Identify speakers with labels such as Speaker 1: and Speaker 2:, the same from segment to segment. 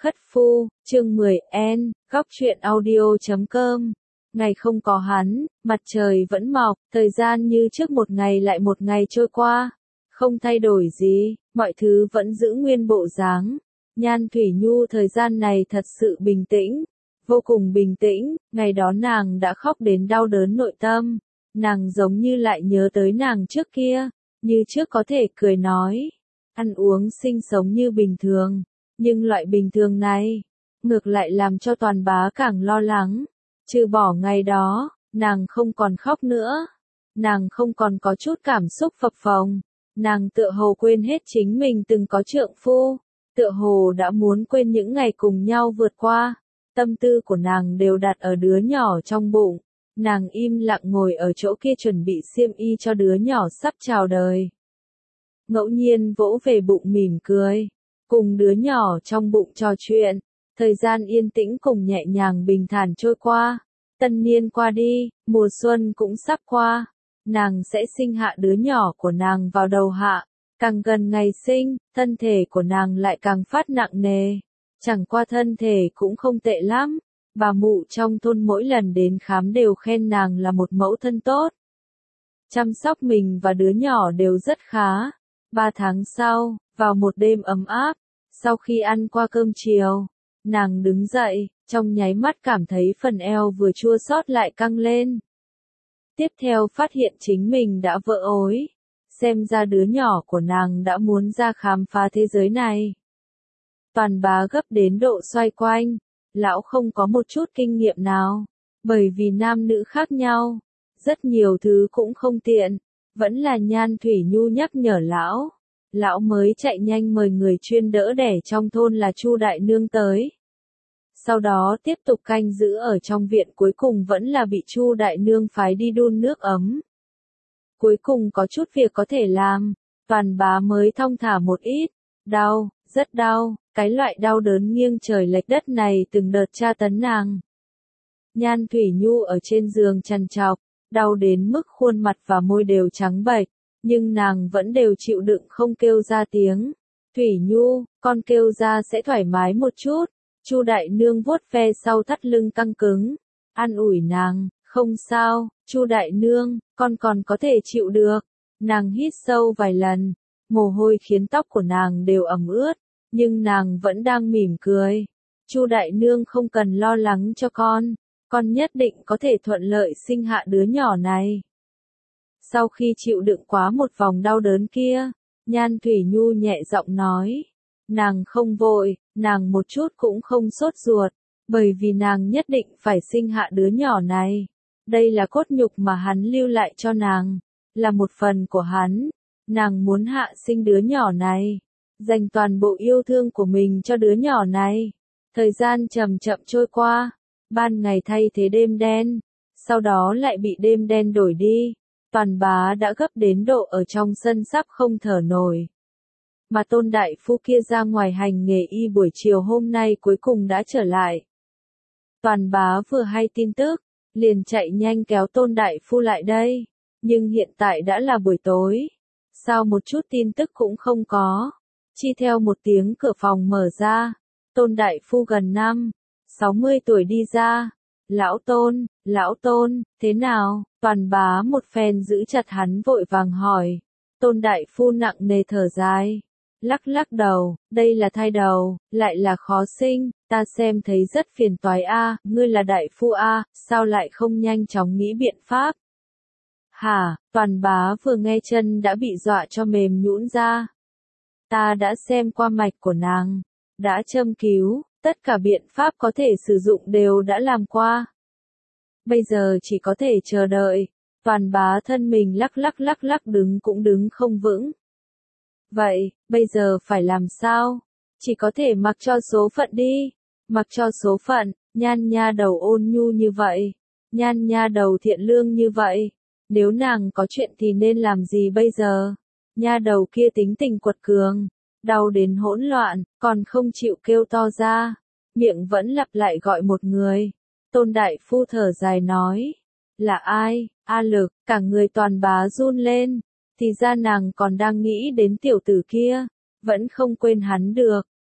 Speaker 1: Khất Phu, chương 10N, góc truyện audio.com. Ngày không có hắn, mặt trời vẫn mọc, thời gian như trước một ngày lại một ngày trôi qua. Không thay đổi gì, mọi thứ vẫn giữ nguyên bộ dáng. Nhan Thủy Nhu thời gian này thật sự bình tĩnh, vô cùng bình tĩnh, ngày đó nàng đã khóc đến đau đớn nội tâm. Nàng giống như lại nhớ tới nàng trước kia, như trước có thể cười nói, ăn uống sinh sống như bình thường. Nhưng loại bình thường này, ngược lại làm cho Toàn Bá càng lo lắng. Trừ bỏ ngày đó, nàng không còn khóc nữa. Nàng không còn có chút cảm xúc phập phồng. Nàng tựa hồ quên hết chính mình từng có trượng phu. Tựa hồ đã muốn quên những ngày cùng nhau vượt qua. Tâm tư của nàng đều đặt ở đứa nhỏ trong bụng. Nàng im lặng ngồi ở chỗ kia chuẩn bị xiêm y cho đứa nhỏ sắp chào đời. Ngẫu nhiên vỗ về bụng mỉm cười. Cùng đứa nhỏ trong bụng trò chuyện, thời gian yên tĩnh cùng nhẹ nhàng bình thản trôi qua. Tân niên qua đi, mùa xuân cũng sắp qua. Nàng sẽ sinh hạ đứa nhỏ của nàng vào đầu hạ. Càng gần ngày sinh, thân thể của nàng lại càng phát nặng nề. Chẳng qua thân thể cũng không tệ lắm. Bà mụ trong thôn mỗi lần đến khám đều khen nàng là một mẫu thân tốt. Chăm sóc mình và đứa nhỏ đều rất khá. 3 tháng sau, vào một đêm ấm áp, sau khi ăn qua cơm chiều, nàng đứng dậy, trong nháy mắt cảm thấy phần eo vừa chua xót lại căng lên. Tiếp theo phát hiện chính mình đã vỡ ối, xem ra đứa nhỏ của nàng đã muốn ra khám phá thế giới này. Toàn Bá gấp đến độ xoay quanh, lão không có một chút kinh nghiệm nào, bởi vì nam nữ khác nhau, rất nhiều thứ cũng không tiện, vẫn là Nhan Thủy Nhu nhắc nhở lão. Lão mới chạy nhanh mời người chuyên đỡ đẻ trong thôn là Chu Đại Nương tới. Sau đó tiếp tục canh giữ ở trong viện, cuối cùng vẫn là bị Chu Đại Nương phái đi đun nước ấm. Cuối cùng có chút việc có thể làm, Toàn Bá mới thong thả một ít. Đau, rất đau, cái loại đau đớn nghiêng trời lệch đất này từng đợt tra tấn nàng. Nhan Thủy Nhu ở trên giường trằn trọc, đau đến mức khuôn mặt và môi đều trắng bệch. Nhưng nàng vẫn đều chịu đựng không kêu ra tiếng. Thủy Nhu, con kêu ra sẽ thoải mái một chút. Chu Đại Nương vuốt ve sau thắt lưng căng cứng, an ủi nàng, không sao, Chu Đại Nương, con còn có thể chịu được. Nàng hít sâu vài lần, mồ hôi khiến tóc của nàng đều ẩm ướt, nhưng nàng vẫn đang mỉm cười. Chu Đại Nương không cần lo lắng cho con nhất định có thể thuận lợi sinh hạ đứa nhỏ này. Sau khi chịu đựng quá một vòng đau đớn kia, Nhan Thủy Nhu nhẹ giọng nói. Nàng không vội, nàng một chút cũng không sốt ruột, bởi vì nàng nhất định phải sinh hạ đứa nhỏ này. Đây là cốt nhục mà hắn lưu lại cho nàng, là một phần của hắn. Nàng muốn hạ sinh đứa nhỏ này, dành toàn bộ yêu thương của mình cho đứa nhỏ này. Thời gian chậm chậm trôi qua, ban ngày thay thế đêm đen, sau đó lại bị đêm đen đổi đi. Toàn Bá đã gấp đến độ ở trong sân sắp không thở nổi. Mà Tôn Đại Phu kia ra ngoài hành nghề y buổi chiều hôm nay cuối cùng đã trở lại. Toàn Bá vừa hay tin tức, liền chạy nhanh kéo Tôn Đại Phu lại đây. Nhưng hiện tại đã là buổi tối. Sao một chút tin tức cũng không có. Chi theo một tiếng cửa phòng mở ra. Tôn Đại Phu gần 60 tuổi đi ra. Lão Tôn, thế nào? Toàn Bá một phen giữ chặt hắn vội vàng hỏi. Tôn Đại Phu nặng nề thở dài. Lắc lắc đầu, đây là thai đầu, lại là khó sinh, ta xem thấy rất phiền toái a, ngươi là Đại Phu a, sao lại không nhanh chóng nghĩ biện pháp? Hả, Toàn Bá vừa nghe chân đã bị dọa cho mềm nhũn ra. Ta đã xem qua mạch của nàng, đã châm cứu, tất cả biện pháp có thể sử dụng đều đã làm qua. Bây giờ chỉ có thể chờ đợi. Toàn Bá thân mình lắc lắc đứng cũng đứng không vững. Vậy, bây giờ phải làm sao? Chỉ có thể mặc cho số phận đi. Mặc cho số phận, Nhan nha đầu ôn nhu như vậy. Nhan nha đầu thiện lương như vậy. Nếu nàng có chuyện thì nên làm gì bây giờ? Nha đầu kia tính tình quật cường. Đau đến hỗn loạn, còn không chịu kêu to ra. Miệng vẫn lặp lại gọi một người. Tôn Đại Phu thở dài nói. Là ai? A Lực, cả người Toàn Bá run lên. Thì ra nàng còn đang nghĩ đến tiểu tử kia. Vẫn không quên hắn được.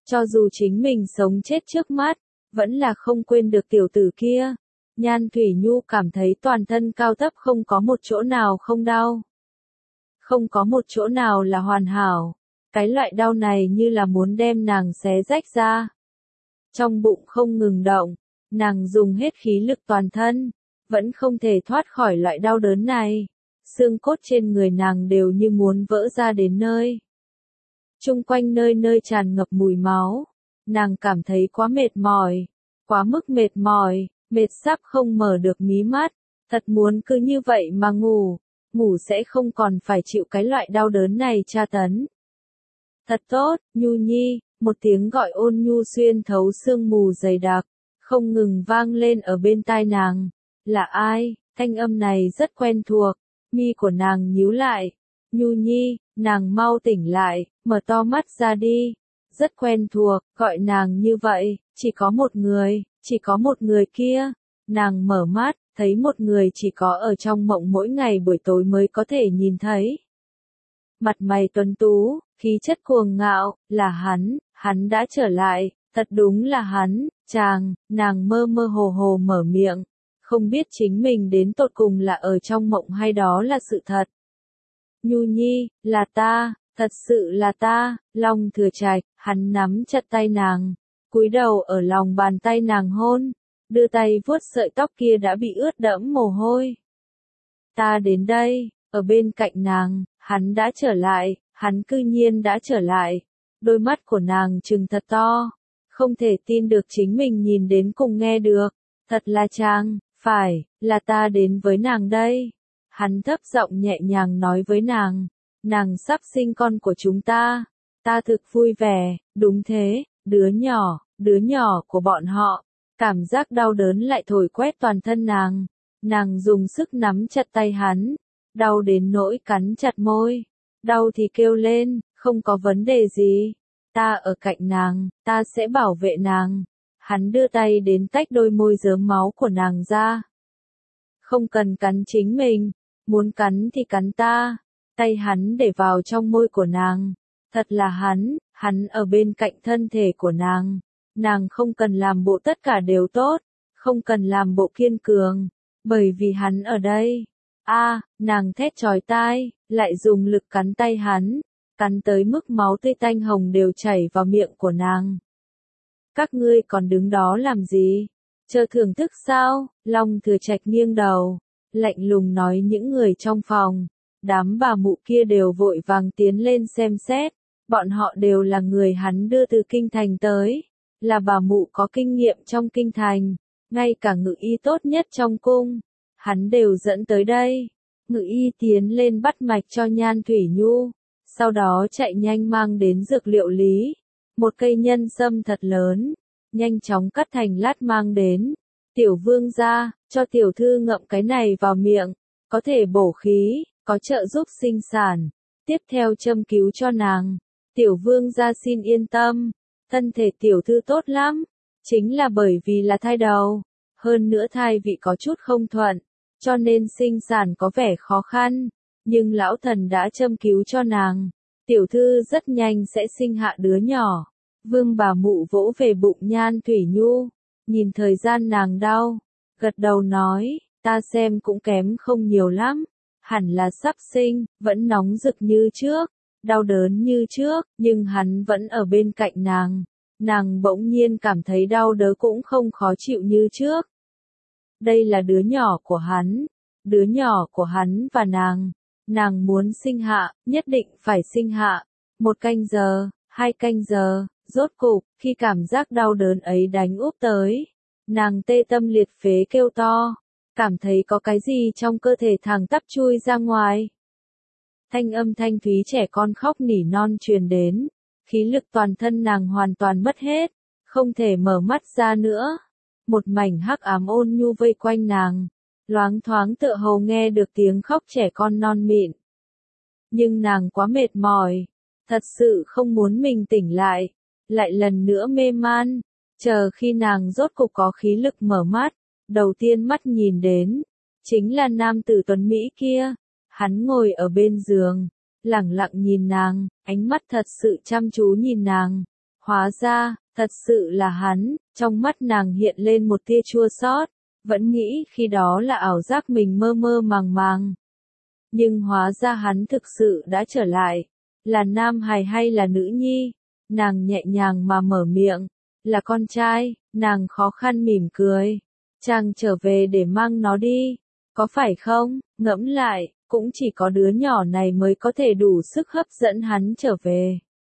Speaker 1: Cho dù chính mình sống chết trước mắt, vẫn là không quên được tiểu tử kia. Nhan Thủy Nhu cảm thấy toàn thân cao thấp không có một chỗ nào không đau. Không có một chỗ nào là hoàn hảo. Cái loại đau này như là muốn đem nàng xé rách ra. Trong bụng không ngừng động, nàng dùng hết khí lực toàn thân, vẫn không thể thoát khỏi loại đau đớn này. Xương cốt trên người nàng đều như muốn vỡ ra đến nơi. Chung quanh nơi nơi tràn ngập mùi máu. Nàng cảm thấy quá mệt mỏi, quá mức mệt mỏi, mệt sắp không mở được mí mắt. Thật muốn cứ như vậy mà ngủ, ngủ sẽ không còn phải chịu cái loại đau đớn này tra tấn. Thật tốt, Nhu Nhi, một tiếng gọi ôn nhu xuyên thấu sương mù dày đặc, không ngừng vang lên ở bên tai nàng. Là ai? Thanh âm này rất quen thuộc, mi của nàng nhíu lại. Nhu Nhi, nàng mau tỉnh lại, mở to mắt ra đi. Rất quen thuộc, gọi nàng như vậy, chỉ có một người kia. Nàng mở mắt, thấy một người chỉ có ở trong mộng mỗi ngày buổi tối mới có thể nhìn thấy. Mặt mày tuấn tú, khí chất cuồng ngạo, là hắn đã trở lại, thật đúng là hắn, nàng mơ mơ hồ hồ mở miệng, không biết chính mình đến tột cùng là ở trong mộng hay đó là sự thật. Nhu Nhi, là ta, thật sự là ta. Long Thừa Trạch, hắn nắm chặt tay nàng, cúi đầu ở lòng bàn tay nàng hôn, đưa tay vuốt sợi tóc kia đã bị ướt đẫm mồ hôi. Ta đến đây, ở bên cạnh nàng, hắn đã trở lại, hắn cư nhiên đã trở lại. Đôi mắt của nàng trừng thật to, không thể tin được chính mình nhìn đến cùng nghe được. Thật là phải, là ta đến với nàng đây. Hắn thấp giọng nhẹ nhàng nói với nàng sắp sinh con của chúng ta. Ta thực vui vẻ, đúng thế, đứa nhỏ của bọn họ. Cảm giác đau đớn lại thổi quét toàn thân nàng dùng sức nắm chặt tay hắn, đau đến nỗi cắn chặt môi. Đau thì kêu lên, không có vấn đề gì. Ta ở cạnh nàng, ta sẽ bảo vệ nàng. Hắn đưa tay đến tách đôi môi rớm máu của nàng ra. Không cần cắn chính mình, muốn cắn thì cắn ta. Tay hắn để vào trong môi của nàng. Thật là hắn ở bên cạnh thân thể của nàng. Nàng không cần làm bộ tất cả đều tốt, không cần làm bộ kiên cường, bởi vì hắn ở đây. Nàng thét chói tai, lại dùng lực cắn tay hắn, cắn tới mức máu tươi tanh hồng đều chảy vào miệng của nàng. Các ngươi còn đứng đó làm gì? Chờ thưởng thức sao? Long Thừa Trạch nghiêng đầu, lạnh lùng nói những người trong phòng. Đám bà mụ kia đều vội vàng tiến lên xem xét, bọn họ đều là người hắn đưa từ kinh thành tới, là bà mụ có kinh nghiệm trong kinh thành, ngay cả ngự y tốt nhất trong cung, hắn đều dẫn tới đây. Ngự y tiến lên bắt mạch cho Nhan Thủy Nhu, sau đó chạy nhanh mang đến dược liệu lý, một cây nhân sâm thật lớn, nhanh chóng cắt thành lát mang đến. Tiểu vương gia, cho tiểu thư ngậm cái này vào miệng, có thể bổ khí, có trợ giúp sinh sản. Tiếp theo châm cứu cho nàng. Tiểu vương gia xin yên tâm, thân thể tiểu thư tốt lắm, chính là bởi vì là thai đầu, hơn nữa thai vị có chút không thuận, cho nên sinh sản có vẻ khó khăn, nhưng lão thần đã châm cứu cho nàng. Tiểu thư rất nhanh sẽ sinh hạ đứa nhỏ. Vương bà mụ vỗ về bụng Nhan Thủy Nhu, nhìn thời gian nàng đau, gật đầu nói, ta xem cũng kém không nhiều lắm, hẳn là sắp sinh, vẫn nóng rực như trước, đau đớn như trước, nhưng hắn vẫn ở bên cạnh nàng. Nàng bỗng nhiên cảm thấy đau đớn cũng không khó chịu như trước. Đây là đứa nhỏ của hắn và nàng muốn sinh hạ, nhất định phải sinh hạ. 1 canh giờ, 2 canh giờ, rốt cục, khi cảm giác đau đớn ấy đánh úp tới, nàng tê tâm liệt phế kêu to, cảm thấy có cái gì trong cơ thể thẳng tắp chui ra ngoài. Thanh âm thanh thúy trẻ con khóc nỉ non truyền đến, khí lực toàn thân nàng hoàn toàn mất hết, không thể mở mắt ra nữa. Một mảnh hắc ám ôn nhu vây quanh nàng, loáng thoáng tựa hồ nghe được tiếng khóc trẻ con non mịn. Nhưng nàng quá mệt mỏi, thật sự không muốn mình tỉnh lại lần nữa mê man. Chờ khi nàng rốt cục có khí lực mở mắt, đầu tiên mắt nhìn đến, chính là nam tử tuấn Mỹ kia. Hắn ngồi ở bên giường, lẳng lặng nhìn nàng, ánh mắt thật sự chăm chú nhìn nàng, Hóa ra, thật sự là hắn, trong mắt nàng hiện lên một tia chua xót, vẫn nghĩ khi đó là ảo giác mình mơ mơ màng màng. Nhưng hóa ra hắn thực sự đã trở lại, là nam hài hay là nữ nhi? Nàng nhẹ nhàng mà mở miệng, là con trai, nàng khó khăn mỉm cười. Chàng trở về để mang nó đi, có phải không? Ngẫm lại, cũng chỉ có đứa nhỏ này mới có thể đủ sức hấp dẫn hắn trở về.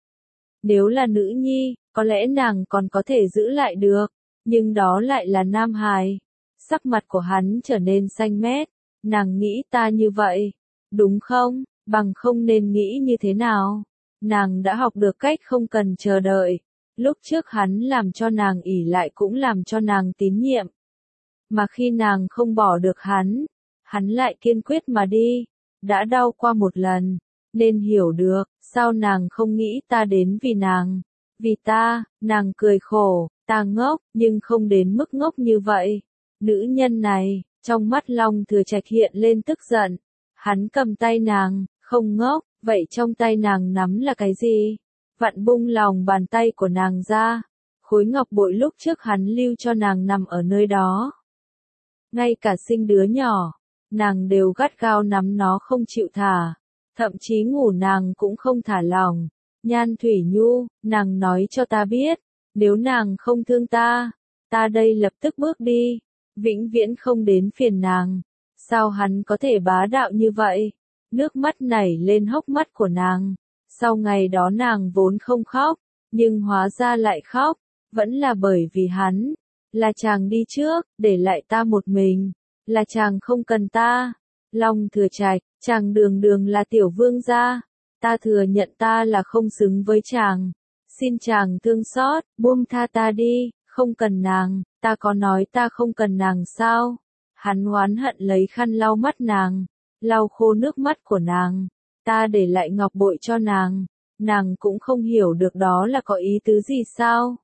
Speaker 1: Nếu là nữ nhi, có lẽ nàng còn có thể giữ lại được, nhưng đó lại là nam hài. Sắc mặt của hắn trở nên xanh mét, nàng nghĩ ta như vậy, đúng không? Bằng không nên nghĩ như thế nào? Nàng đã học được cách không cần chờ đợi. Lúc trước hắn làm cho nàng ỷ lại cũng làm cho nàng tín nhiệm. Mà khi nàng không bỏ được hắn lại kiên quyết mà đi. Đã đau qua một lần, nên hiểu được, sao nàng không nghĩ ta đến vì nàng. Vì ta, nàng cười khổ, ta ngốc, nhưng không đến mức ngốc như vậy. Nữ nhân này, trong mắt Long Thừa Trạch hiện lên tức giận. Hắn cầm tay nàng, không ngốc, vậy trong tay nàng nắm là cái gì? Vặn bung lòng bàn tay của nàng ra. Khối ngọc bội lúc trước hắn lưu cho nàng nằm ở nơi đó. Ngay cả sinh đứa nhỏ, nàng đều gắt gao nắm nó không chịu thả. Thậm chí ngủ nàng cũng không thả lòng. Nhan Thủy Nhu, nàng nói cho ta biết, nếu nàng không thương ta đây lập tức bước đi, vĩnh viễn không đến phiền nàng. Sao hắn có thể bá đạo như vậy? Nước mắt nảy lên hốc mắt của nàng. Sau ngày đó nàng vốn không khóc, nhưng hóa ra lại khóc, vẫn là bởi vì hắn. Là chàng đi trước, để lại ta một mình, là chàng không cần ta. Long Thừa Trạch, chàng đường đường là tiểu vương gia, ta thừa nhận ta là không xứng với chàng. Xin chàng thương xót, buông tha ta đi, không cần nàng, ta có nói ta không cần nàng sao? Hắn oán hận lấy khăn lau mắt nàng, lau khô nước mắt của nàng. Ta để lại ngọc bội cho nàng cũng không hiểu được đó là có ý tứ gì sao?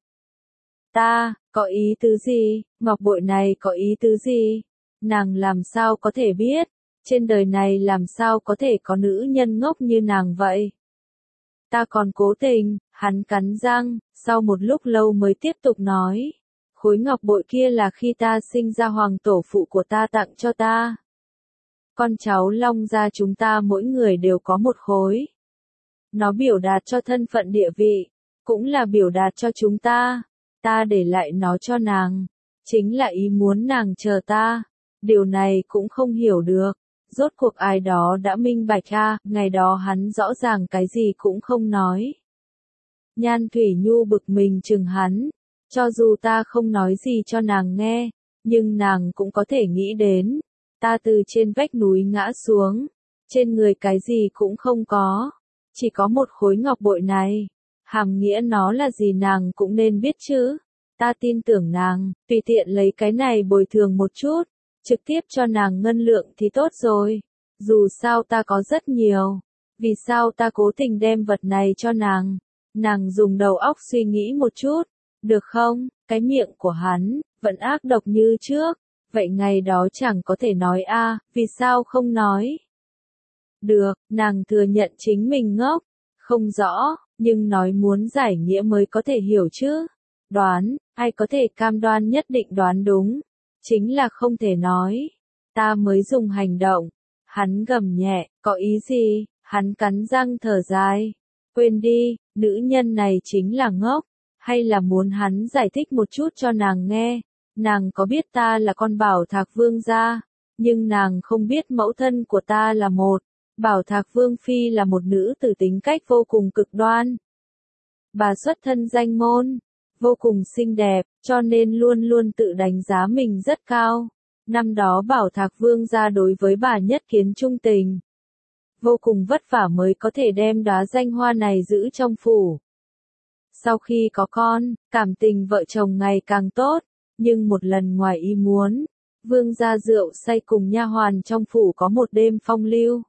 Speaker 1: Ta, có ý tứ gì? Ngọc bội này có ý tứ gì? Nàng làm sao có thể biết? Trên đời này làm sao có thể có nữ nhân ngốc như nàng vậy? Ta còn cố tình, hắn cắn răng, sau một lúc lâu mới tiếp tục nói. Khối ngọc bội kia là khi ta sinh ra hoàng tổ phụ của ta tặng cho ta. Con cháu Long gia chúng ta mỗi người đều có một khối. Nó biểu đạt cho thân phận địa vị, cũng là biểu đạt cho chúng ta. Ta để lại nó cho nàng, chính là ý muốn nàng chờ ta. Điều này cũng không hiểu được. Rốt cuộc ai đó đã minh bạch ngày đó hắn rõ ràng cái gì cũng không nói. Nhan Thủy Nhu bực mình chừng hắn, cho dù ta không nói gì cho nàng nghe, nhưng nàng cũng có thể nghĩ đến, ta từ trên vách núi ngã xuống, trên người cái gì cũng không có, chỉ có một khối ngọc bội này, hàm nghĩa nó là gì nàng cũng nên biết chứ. Ta tin tưởng nàng, tùy tiện lấy cái này bồi thường một chút, trực tiếp cho nàng ngân lượng thì tốt rồi. Dù sao ta có rất nhiều, vì sao ta cố tình đem vật này cho nàng? Nàng dùng đầu óc suy nghĩ một chút, được không? Cái miệng của hắn vẫn ác độc như trước, vậy ngày đó chẳng có thể nói vì sao không nói? Được, nàng thừa nhận chính mình ngốc, không rõ, nhưng nói muốn giải nghĩa mới có thể hiểu chứ. Đoán, ai có thể cam đoan nhất định đoán đúng, chính là không thể nói. Ta mới dùng hành động. Hắn gầm nhẹ, có ý gì? Hắn cắn răng thở dài. Quên đi, nữ nhân này chính là ngốc, hay là muốn hắn giải thích một chút cho nàng nghe. Nàng có biết ta là con Bảo Thạc Vương gia, nhưng nàng không biết mẫu thân của ta là một. Bảo Thạc Vương Phi là một nữ tử tính cách vô cùng cực đoan. Bà xuất thân danh môn, vô cùng xinh đẹp, cho nên luôn luôn tự đánh giá mình rất cao. Năm đó Bảo Thạc Vương gia đối với bà nhất kiến trung tình. Vô cùng vất vả mới có thể đem đóa danh hoa này giữ trong phủ. Sau khi có con, cảm tình vợ chồng ngày càng tốt, nhưng một lần ngoài ý muốn, Vương gia rượu say cùng nha hoàn trong phủ có một đêm phong lưu.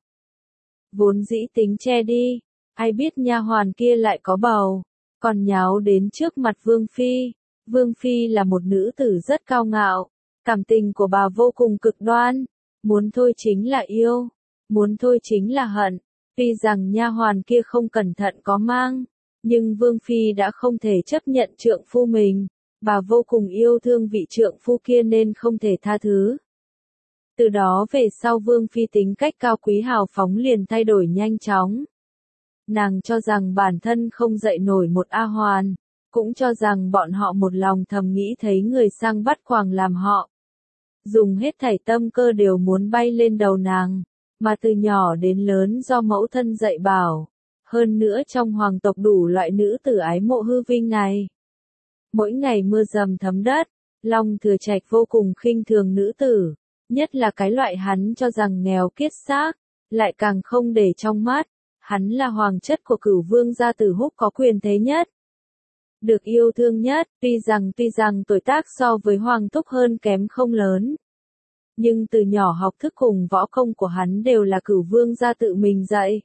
Speaker 1: Vốn dĩ tính che đi, ai biết nha hoàn kia lại có bầu, còn nháo đến trước mặt Vương Phi. Vương Phi là một nữ tử rất cao ngạo, cảm tình của bà vô cùng cực đoan, muốn thôi chính là yêu, muốn thôi chính là hận. Tuy rằng nha hoàn kia không cẩn thận có mang, Nhưng Vương Phi đã không thể chấp nhận trượng phu mình, bà vô cùng yêu thương vị trượng phu kia nên không thể tha thứ. Từ đó về sau Vương Phi tính cách cao quý hào phóng liền thay đổi nhanh chóng. Nàng cho rằng bản thân không dậy nổi một A Hoàn, cũng cho rằng bọn họ một lòng thầm nghĩ thấy người sang bắt quàng làm họ. Dùng hết thảy tâm cơ đều muốn bay lên đầu nàng, mà từ nhỏ đến lớn do mẫu thân dạy bảo. Hơn nữa trong hoàng tộc đủ loại nữ tử ái mộ hư vinh này. Mỗi ngày mưa dầm thấm đất, Long Thừa Trạch vô cùng khinh thường nữ tử, nhất là cái loại hắn cho rằng nghèo kiết xác, lại càng không để trong mắt. Hắn là hoàng chất của Cửu Vương gia Tử Húc có quyền thế nhất, được yêu thương nhất, tuy rằng tuổi tác so với Hoàng Thúc hơn kém không lớn. Nhưng từ nhỏ học thức cùng võ công của hắn đều là Cửu Vương gia tự mình dạy.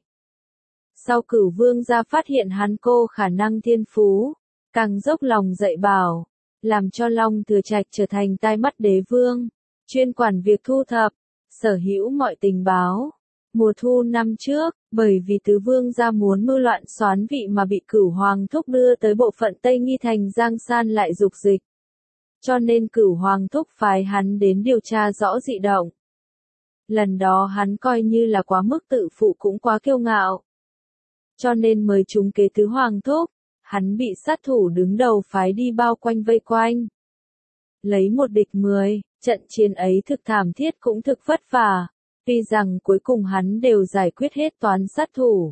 Speaker 1: Sau Cửu Vương gia phát hiện hắn cô khả năng thiên phú, càng dốc lòng dạy bảo, làm cho Long Thừa Trạch trở thành tai mắt đế vương, chuyên quản việc thu thập, sở hữu mọi tình báo. Mùa thu năm trước, bởi vì tứ vương gia muốn mưu loạn soán vị mà bị Cửu Hoàng Thúc đưa tới bộ phận Tây Nghi thành Giang San lại dục dịch. Cho nên Cửu Hoàng Thúc phái hắn đến điều tra rõ dị động. Lần đó hắn coi như là quá mức tự phụ cũng quá kiêu ngạo. Cho nên mới trúng kế tứ Hoàng Thúc, hắn bị sát thủ đứng đầu phái đi bao quanh vây quanh. Lấy một địch 10, trận chiến ấy thực thảm thiết cũng thực vất vả. Tuy rằng cuối cùng hắn đều giải quyết hết toán sát thủ,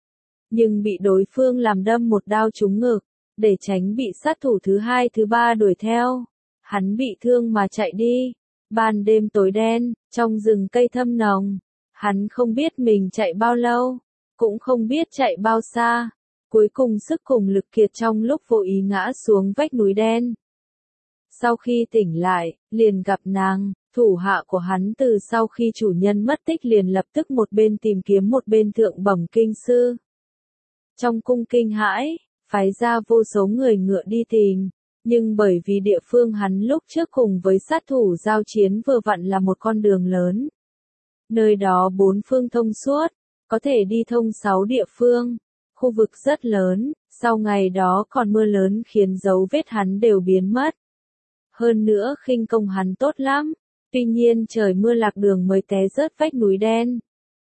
Speaker 1: nhưng bị đối phương làm đâm một đao trúng ngực, để tránh bị sát thủ thứ hai thứ ba đuổi theo. Hắn bị thương mà chạy đi. Ban đêm tối đen, trong rừng cây thâm nồng, hắn không biết mình chạy bao lâu, cũng không biết chạy bao xa. Cuối cùng sức cùng lực kiệt trong lúc vô ý ngã xuống vách núi đen. Sau khi tỉnh lại, liền gặp nàng. Thủ hạ của hắn từ sau khi chủ nhân mất tích liền lập tức một bên tìm kiếm một bên thượng bẩm kinh sư. Trong cung kinh hãi, phái ra vô số người ngựa đi tìm, nhưng bởi vì địa phương hắn lúc trước cùng với sát thủ giao chiến vừa vặn là một con đường lớn. Nơi đó bốn phương thông suốt, có thể đi thông 6 địa phương, khu vực rất lớn, sau ngày đó còn mưa lớn khiến dấu vết hắn đều biến mất. Hơn nữa khinh công hắn tốt lắm. Tuy nhiên trời mưa lạc đường mới té rớt vách núi đen.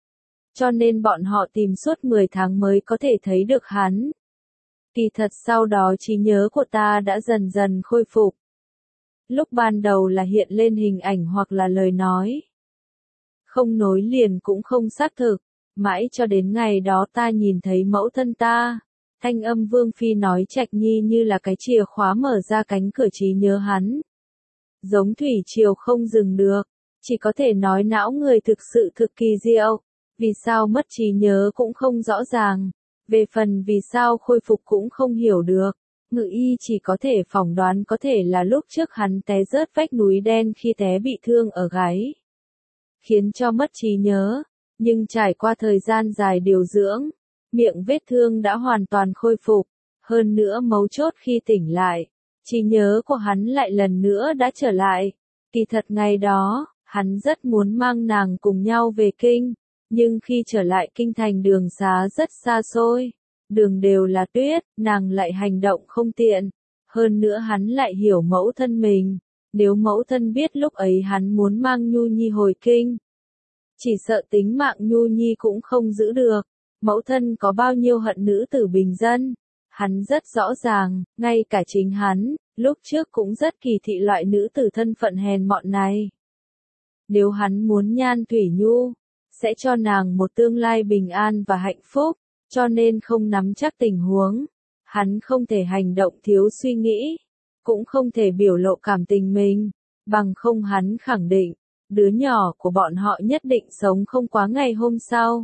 Speaker 1: Cho nên bọn họ tìm suốt 10 tháng mới có thể thấy được hắn. Kỳ thật sau đó trí nhớ của ta đã dần dần khôi phục. Lúc ban đầu là hiện lên hình ảnh hoặc là lời nói. Không nối liền cũng không xác thực. Mãi cho đến ngày đó ta nhìn thấy mẫu thân ta. Thanh âm Vương Phi nói Trạch Nhi như là cái chìa khóa mở ra cánh cửa trí nhớ hắn. Giống thủy triều không dừng được, chỉ có thể nói não người thực sự thực kỳ diệu, vì sao mất trí nhớ cũng không rõ ràng, về phần vì sao khôi phục cũng không hiểu được, ngự y chỉ có thể phỏng đoán có thể là lúc trước hắn té rớt vách núi đen khi té bị thương ở gáy, khiến cho mất trí nhớ, nhưng trải qua thời gian dài điều dưỡng, miệng vết thương đã hoàn toàn khôi phục, hơn nữa mấu chốt khi tỉnh lại. Trí nhớ của hắn lại lần nữa đã trở lại. Kỳ thật ngày đó, hắn rất muốn mang nàng cùng nhau về kinh, nhưng khi trở lại kinh thành đường xá rất xa xôi, đường đều là tuyết, nàng lại hành động không tiện. Hơn nữa hắn lại hiểu mẫu thân mình, nếu mẫu thân biết lúc ấy hắn muốn mang Nhu Nhi hồi kinh, chỉ sợ tính mạng Nhu Nhi cũng không giữ được. Mẫu thân có bao nhiêu hận nữ tử bình dân. Hắn rất rõ ràng, ngay cả chính hắn, lúc trước cũng rất kỳ thị loại nữ tử thân phận hèn mọn này. Nếu hắn muốn Nhan Thủy Nhu, sẽ cho nàng một tương lai bình an và hạnh phúc, cho nên không nắm chắc tình huống. Hắn không thể hành động thiếu suy nghĩ, cũng không thể biểu lộ cảm tình mình, bằng không hắn khẳng định, đứa nhỏ của bọn họ nhất định sống không quá ngày hôm sau.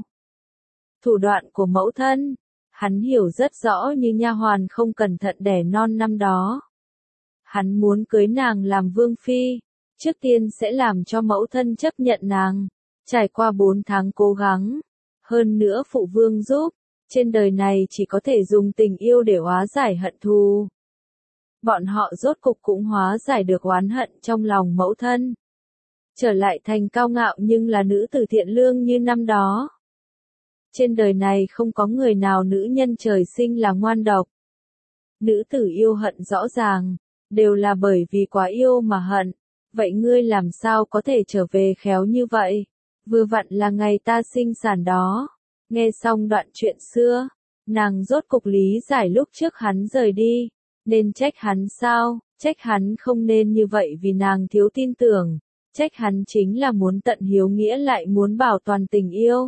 Speaker 1: Thủ đoạn của mẫu thân. Hắn hiểu rất rõ như nha hoàn không cẩn thận đẻ non năm đó. Hắn muốn cưới nàng làm vương phi, trước tiên sẽ làm cho mẫu thân chấp nhận nàng, trải qua 4 tháng cố gắng, hơn nữa phụ vương giúp, trên đời này chỉ có thể dùng tình yêu để hóa giải hận thù. Bọn họ rốt cục cũng hóa giải được oán hận trong lòng mẫu thân. Trở lại thành cao ngạo nhưng là nữ tử thiện lương như năm đó. Trên đời này không có người nào nữ nhân trời sinh là ngoan độc. Nữ tử yêu hận rõ ràng, đều là bởi vì quá yêu mà hận. Vậy ngươi làm sao có thể trở về khéo như vậy? Vừa vặn là ngày ta sinh sản đó. Nghe xong đoạn chuyện xưa, nàng rốt cục lý giải lúc trước hắn rời đi. Nên trách hắn sao? Trách hắn không nên như vậy vì nàng thiếu tin tưởng. Trách hắn chính là muốn tận hiếu nghĩa lại muốn bảo toàn tình yêu.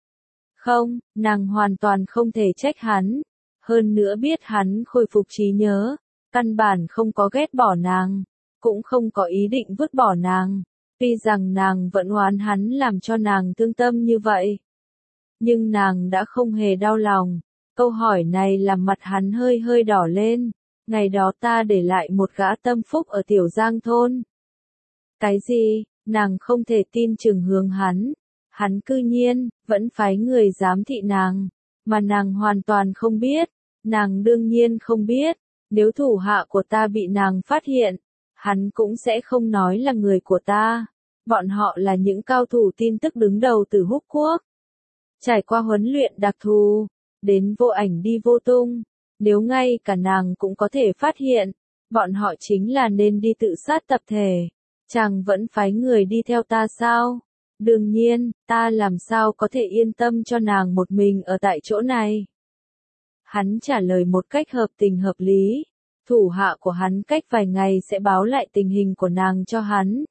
Speaker 1: Không, nàng hoàn toàn không thể trách hắn. Hơn nữa biết hắn khôi phục trí nhớ, căn bản không có ghét bỏ nàng, cũng không có ý định vứt bỏ nàng. Tuy rằng nàng vẫn oán hắn làm cho nàng thương tâm như vậy, nhưng nàng đã không hề đau lòng. Câu hỏi này làm mặt hắn hơi hơi đỏ lên. Ngày đó ta để lại một gã tâm phúc ở Tiểu Giang thôn. Cái gì? Nàng không thể tin chừng hướng hắn. Hắn cư nhiên, vẫn phái người giám thị nàng, mà nàng hoàn toàn không biết. Nàng đương nhiên không biết, nếu thủ hạ của ta bị nàng phát hiện, hắn cũng sẽ không nói là người của ta. Bọn họ là những cao thủ tin tức đứng đầu từ Húc Quốc. Trải qua huấn luyện đặc thù, đến vô ảnh đi vô tung. Nếu ngay cả nàng cũng có thể phát hiện, bọn họ chính là nên đi tự sát tập thể. Chàng vẫn phái người đi theo ta sao? Đương nhiên, ta làm sao có thể yên tâm cho nàng một mình ở tại chỗ này? Hắn trả lời một cách hợp tình hợp lý. Thủ hạ của hắn cách vài ngày sẽ báo lại tình hình của nàng cho hắn.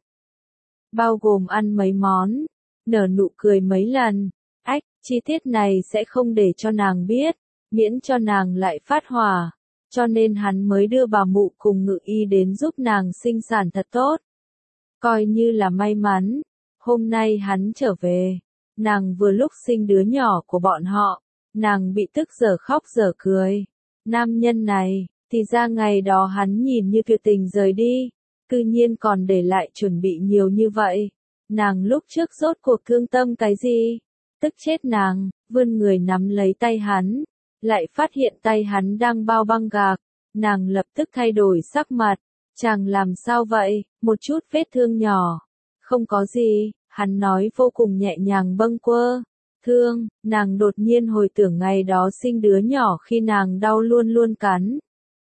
Speaker 1: Bao gồm ăn mấy món, nở nụ cười mấy lần. Ách, chi tiết này sẽ không để cho nàng biết, miễn cho nàng lại phát hỏa. Cho nên hắn mới đưa bà mụ cùng ngự y đến giúp nàng sinh sản thật tốt. Coi như là may mắn, hôm nay hắn trở về, nàng vừa lúc sinh đứa nhỏ của bọn họ, nàng bị tức dở khóc dở cười. Nam nhân này, thì ra ngày đó hắn nhìn như tuyệt tình rời đi, cư nhiên còn để lại chuẩn bị nhiều như vậy. Nàng lúc trước rốt cuộc thương tâm cái gì? Tức chết nàng, vươn người nắm lấy tay hắn, lại phát hiện tay hắn đang bao băng gạc, nàng lập tức thay đổi sắc mặt. Chàng làm sao vậy? Một chút vết thương nhỏ. Không có gì, hắn nói vô cùng nhẹ nhàng bâng quơ. Thương, nàng đột nhiên hồi tưởng ngày đó sinh đứa nhỏ khi nàng đau luôn luôn cắn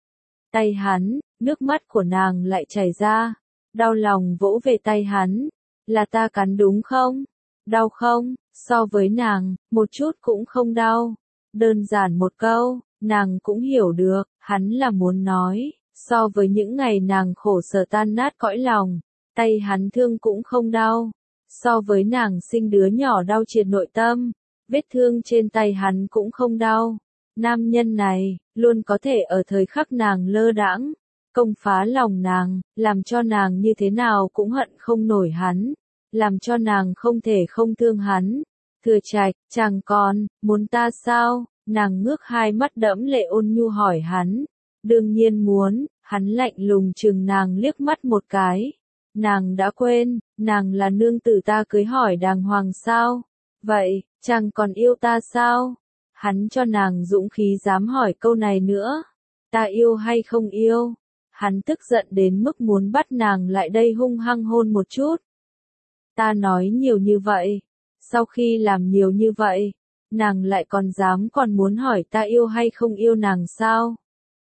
Speaker 1: tay hắn, nước mắt của nàng lại chảy ra. Đau lòng vỗ về tay hắn. Là ta cắn đúng không? Đau không? So với nàng, một chút cũng không đau. Đơn giản một câu, nàng cũng hiểu được, hắn là muốn nói. So với những ngày nàng khổ sở tan nát cõi lòng, tay hắn thương cũng không đau. So với nàng sinh đứa nhỏ đau triệt nội tâm, vết thương trên tay hắn cũng không đau. Nam nhân này, luôn có thể ở thời khắc nàng lơ đãng, công phá lòng nàng, làm cho nàng như thế nào cũng hận không nổi hắn, làm cho nàng không thể không thương hắn. Thừa Trạch, chàng còn, muốn ta sao? Nàng ngước hai mắt đẫm lệ ôn nhu hỏi hắn. Đương nhiên muốn, hắn lạnh lùng chừng nàng liếc mắt một cái. Nàng đã quên, nàng là nương tử ta cưới hỏi đàng hoàng sao? Vậy, chàng còn yêu ta sao? Hắn cho nàng dũng khí dám hỏi câu này nữa. Ta yêu hay không yêu? Hắn tức giận đến mức muốn bắt nàng lại đây hung hăng hôn một chút. Ta nói nhiều như vậy. Sau khi làm nhiều như vậy, nàng lại còn muốn hỏi ta yêu hay không yêu nàng sao?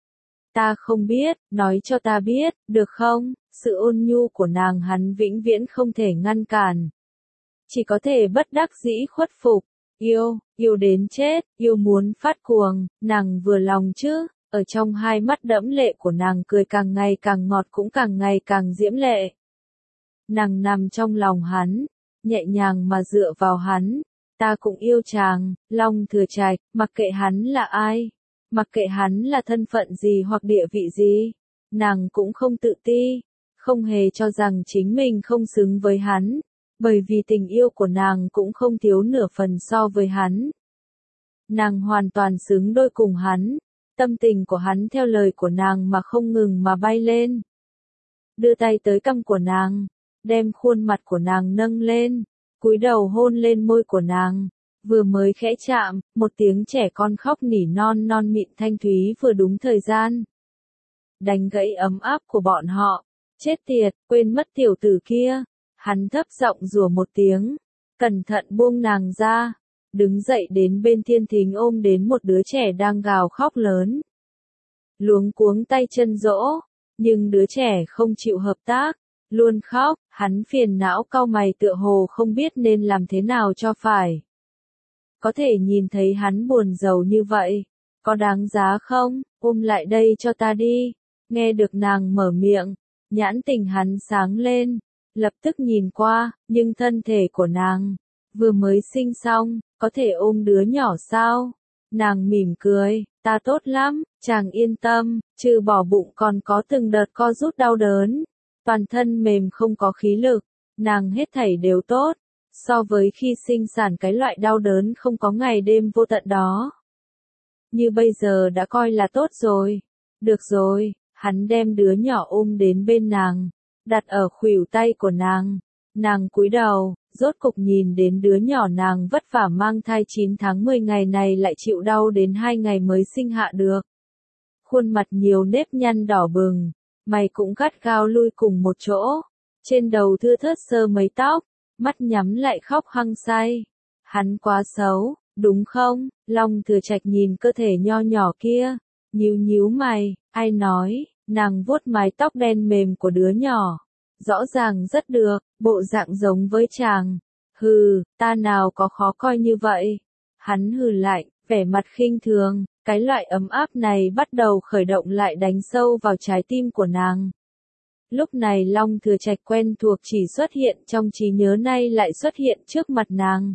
Speaker 1: Ta không biết, nói cho ta biết, được không? Sự ôn nhu của nàng hắn vĩnh viễn không thể ngăn cản. Chỉ có thể bất đắc dĩ khuất phục. Yêu, yêu đến chết, yêu muốn phát cuồng, nàng vừa lòng chứ? Ở trong hai mắt đẫm lệ của nàng cười càng ngày càng ngọt cũng càng ngày càng diễm lệ. Nàng nằm trong lòng hắn, nhẹ nhàng mà dựa vào hắn. Ta cũng yêu chàng, Long Thừa Trạch, mặc kệ hắn là ai, mặc kệ hắn là thân phận gì hoặc địa vị gì, nàng cũng không tự ti, không hề cho rằng chính mình không xứng với hắn, bởi vì tình yêu của nàng cũng không thiếu nửa phần so với hắn. Nàng hoàn toàn xứng đôi cùng hắn, tâm tình của hắn theo lời của nàng mà không ngừng mà bay lên. Đưa tay tới cằm của nàng, đem khuôn mặt của nàng nâng lên, cúi đầu hôn lên môi của nàng, vừa mới khẽ chạm, một tiếng trẻ con khóc nỉ non non mịn thanh thúy vừa đúng thời gian. Đánh gãy ấm áp của bọn họ, chết tiệt, quên mất tiểu tử kia, hắn thấp giọng rủa một tiếng, cẩn thận buông nàng ra, đứng dậy đến bên thiên thính ôm đến một đứa trẻ đang gào khóc lớn. Luống cuống tay chân dỗ, nhưng đứa trẻ không chịu hợp tác, luôn khóc, hắn phiền não cau mày tựa hồ không biết nên làm thế nào cho phải. Có thể nhìn thấy hắn buồn rầu như vậy, có đáng giá không, ôm lại đây cho ta đi. Nghe được nàng mở miệng, nhãn tình hắn sáng lên, lập tức nhìn qua, nhưng thân thể của nàng vừa mới sinh xong, có thể ôm đứa nhỏ sao? Nàng mỉm cười, ta tốt lắm, chàng yên tâm, trừ bỏ bụng còn có từng đợt co rút đau đớn, toàn thân mềm không có khí lực, nàng hết thảy đều tốt, so với khi sinh sản cái loại đau đớn không có ngày đêm vô tận đó. Như bây giờ đã coi là tốt rồi. Được rồi, hắn đem đứa nhỏ ôm đến bên nàng, đặt ở khuỷu tay của nàng cúi đầu, rốt cục nhìn đến đứa nhỏ nàng vất vả mang thai 9 tháng 10 ngày này lại chịu đau đến 2 ngày mới sinh hạ được. Khuôn mặt nhiều nếp nhăn đỏ bừng, mày cũng gắt gao lui cùng một chỗ, trên đầu thưa thớt sơ mấy tóc, mắt nhắm lại khóc hăng say. Hắn quá xấu, đúng không? Long Thừa Trạch nhìn cơ thể nho nhỏ kia, nhíu mày, ai nói, nàng vuốt mái tóc đen mềm của đứa nhỏ. Rõ ràng rất được, bộ dạng giống với chàng. Hừ, ta nào có khó coi như vậy. Hắn hừ lạnh, vẻ mặt khinh thường, cái loại ấm áp này bắt đầu khởi động lại đánh sâu vào trái tim của nàng. Lúc này Long Thừa Trạch quen thuộc chỉ xuất hiện trong trí nhớ nay lại xuất hiện trước mặt nàng.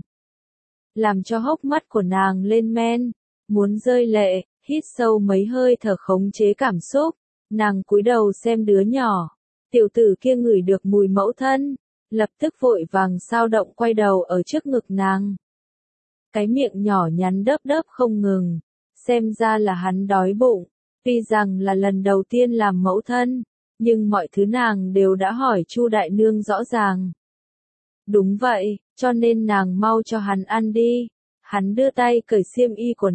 Speaker 1: Làm cho hốc mắt của nàng lên men, muốn rơi lệ, hít sâu mấy hơi thở khống chế cảm xúc. Nàng cúi đầu xem đứa nhỏ. Tiểu tử kia ngửi được mùi mẫu thân, lập tức vội vàng sao động quay đầu ở trước ngực nàng. Cái miệng nhỏ nhắn đớp không ngừng, xem ra là hắn đói bụng, tuy rằng là lần đầu tiên làm mẫu thân, nhưng mọi thứ nàng đều đã hỏi Chu đại nương rõ ràng. Đúng vậy, cho nên nàng mau cho hắn ăn đi. Hắn đưa tay cởi xiêm y của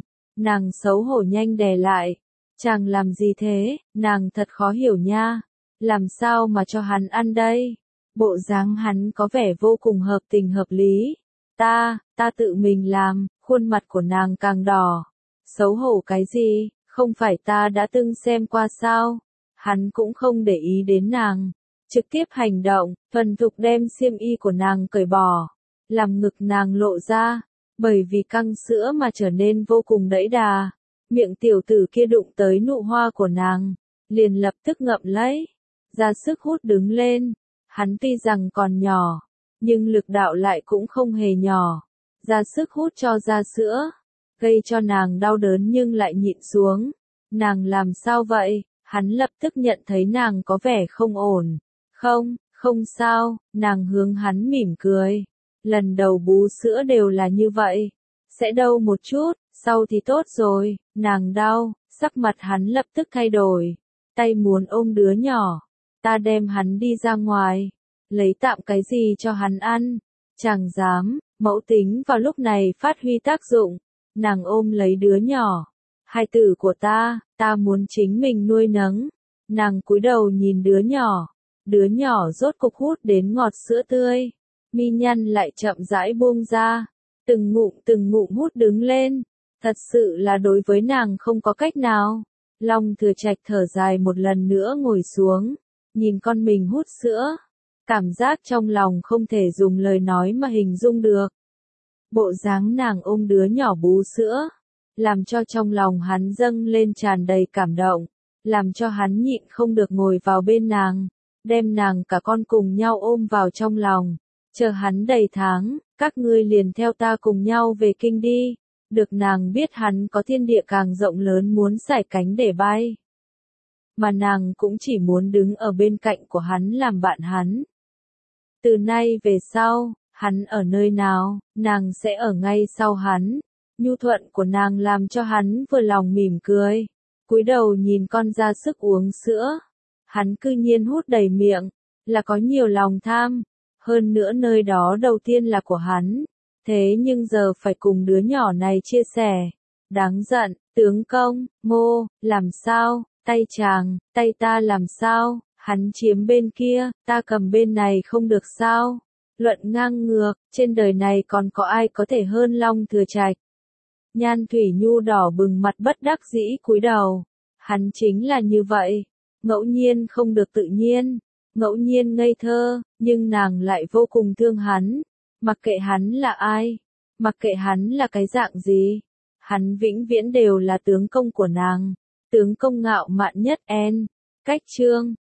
Speaker 1: nàng xấu hổ nhanh đè lại. Chàng làm gì thế, nàng thật khó hiểu nha. Làm sao mà cho hắn ăn đây? Bộ dáng hắn có vẻ vô cùng hợp tình hợp lý. Ta tự mình làm, khuôn mặt của nàng càng đỏ. Xấu hổ cái gì, không phải ta đã từng xem qua sao? Hắn cũng không để ý đến nàng. Trực tiếp hành động, thuần thục đem xiêm y của nàng cởi bỏ. Làm ngực nàng lộ ra, bởi vì căng sữa mà trở nên vô cùng đẫy đà. Miệng tiểu tử kia đụng tới nụ hoa của nàng, liền lập tức ngậm lấy. Ra sức hút đứng lên, hắn tuy rằng còn nhỏ, nhưng lực đạo lại cũng không hề nhỏ. Ra sức hút cho ra sữa, gây cho nàng đau đớn nhưng lại nhịn xuống. Nàng làm sao vậy? Hắn lập tức nhận thấy nàng có vẻ không ổn. Không sao, nàng hướng hắn mỉm cười. Lần đầu bú sữa đều là như vậy. Sẽ đau một chút, sau thì tốt rồi. Nàng đau, sắc mặt hắn lập tức thay đổi. Tay muốn ôm đứa nhỏ. Ta đem hắn đi ra ngoài, lấy tạm cái gì cho hắn ăn. Chàng dám, mẫu tính vào lúc này phát huy tác dụng. Nàng ôm lấy đứa nhỏ. Hai tử của ta muốn chính mình nuôi nấng. Nàng cúi đầu nhìn đứa nhỏ rốt cục hút đến ngọt sữa tươi. Mi nhăn lại chậm rãi buông ra, từng ngụm hút đứng lên. Thật sự là đối với nàng không có cách nào. Long Thừa Trạch thở dài một lần nữa ngồi xuống, nhìn con mình hút sữa. Cảm giác trong lòng không thể dùng lời nói mà hình dung được. Bộ dáng nàng ôm đứa nhỏ bú sữa, làm cho trong lòng hắn dâng lên tràn đầy cảm động, làm cho hắn nhịn không được ngồi vào bên nàng, đem nàng cả con cùng nhau ôm vào trong lòng. Chờ hắn đầy tháng, các ngươi liền theo ta cùng nhau về kinh đi. Được nàng biết hắn có thiên địa càng rộng lớn muốn sải cánh để bay. Mà nàng cũng chỉ muốn đứng ở bên cạnh của hắn làm bạn hắn. Từ nay về sau, hắn ở nơi nào, nàng sẽ ở ngay sau hắn. Nhu thuận của nàng làm cho hắn vừa lòng mỉm cười. Cúi đầu nhìn con ra sức uống sữa. Hắn cư nhiên hút đầy miệng, là có nhiều lòng tham. Hơn nữa nơi đó đầu tiên là của hắn. Thế nhưng giờ phải cùng đứa nhỏ này chia sẻ. Đáng giận, tướng công, Ngô, làm sao, tay ta làm sao, hắn chiếm bên kia, ta cầm bên này không được sao. Luận ngang ngược, trên đời này còn có ai có thể hơn Long Thừa Trạch. Nhan Thủy Nhu đỏ bừng mặt bất đắc dĩ cúi đầu. Hắn chính là như vậy. Ngẫu nhiên không được tự nhiên. Ngẫu nhiên ngây thơ, nhưng nàng lại vô cùng thương hắn. Mặc kệ hắn là ai. Mặc kệ hắn là cái dạng gì. Hắn vĩnh viễn đều là tướng công của nàng. Tướng công ngạo mạn nhất. Cách chương